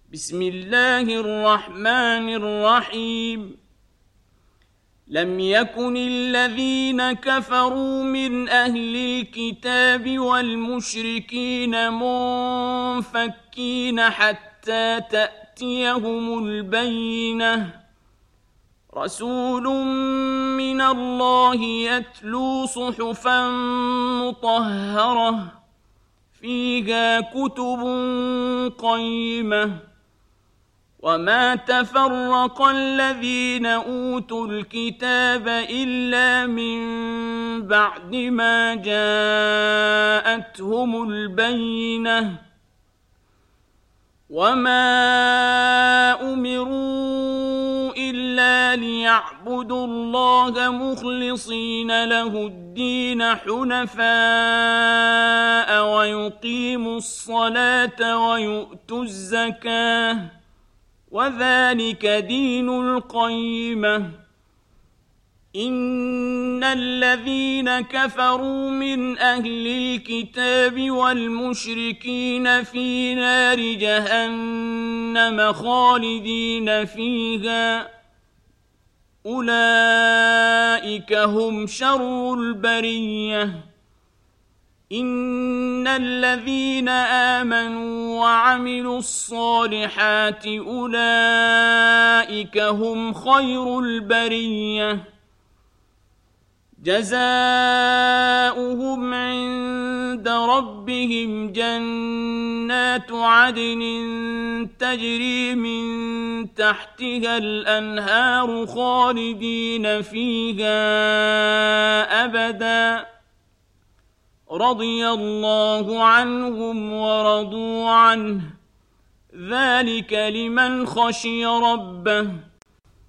بسم الله الرحمن الرحيم لم يكن الذين كفروا من أهل الكتاب والمشركين منفكين حتى تأتيهم البينة رسول من الله يتلو صحفا مطهرة فيها كتب قيمة وما تفرق الذين أوتوا الكتاب إلا من بعد ما جاءتهم البينة وما أمروا إلا ليعبدوا الله مخلصين له الدين حنفاء ويقيموا الصلاة ويؤتوا الزكاة وذلك دين القيمة إن الذين كفروا من أهل الكتاب والمشركين في نار جهنم خالدين فيها أولئك هم شر البرية إن الذين آمنوا وعملوا الصالحات أولئك هم خير البرية جزاؤهم عند ربهم جنات عدن تجري من تحتها الأنهار خالدين فيها أبداً رضي الله عنهم ورضوا عنه ذلك لمن خشي ربه